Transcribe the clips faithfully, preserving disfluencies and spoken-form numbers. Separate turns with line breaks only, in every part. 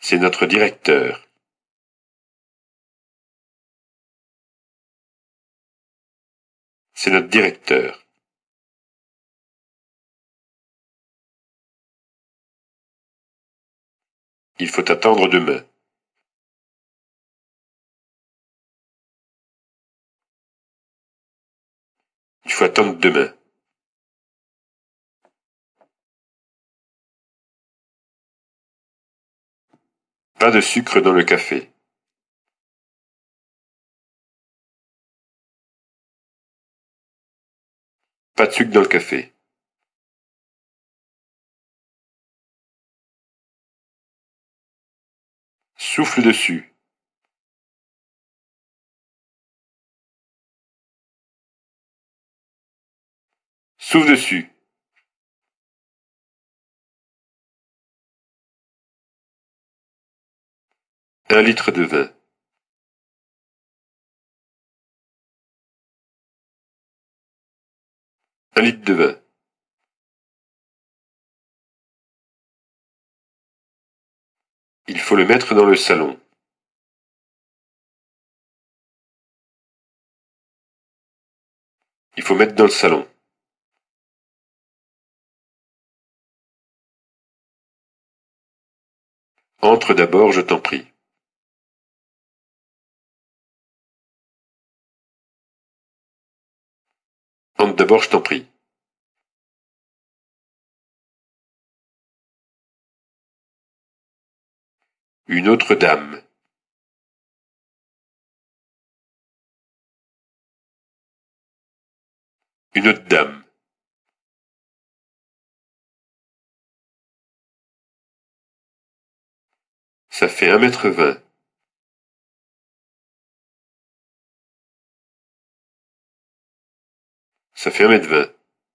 C'est notre directeur. C'est notre directeur. Il faut attendre demain. Il faut attendre demain. Pas de sucre dans le café. Pas de sucre dans le café. Souffle dessus. Souffle dessus. Un litre de vin. Un litre de vin. Il faut le mettre dans le salon. Il faut mettre dans le salon. Entre d'abord, je t'en prie. Entre d'abord, je t'en prie. Une autre dame. Une autre dame. Ça fait un mètre vingt. Ça fait un mètre vingt.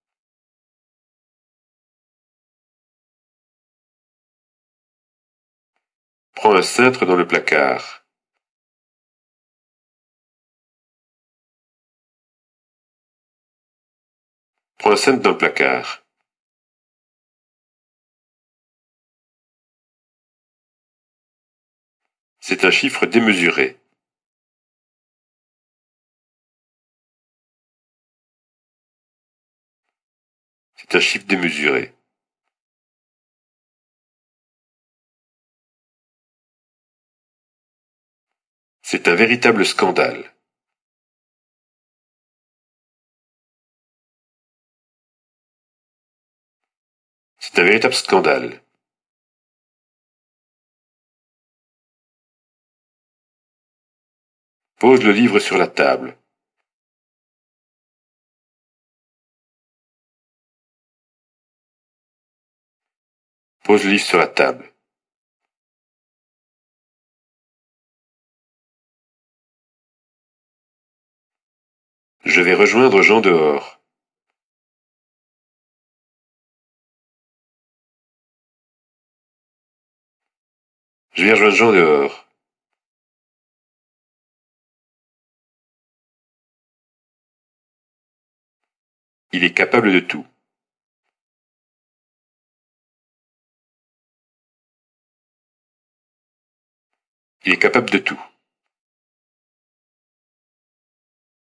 Prends un cintre dans le placard. Prends un cintre dans le placard. C'est un chiffre démesuré. C'est un chiffre démesuré. C'est un véritable scandale. C'est un véritable scandale. Pose le livre sur la table. Pose le livre sur la table. Je vais rejoindre Jean dehors. Je vais rejoindre Jean dehors. Il est capable de tout. Il est capable de tout.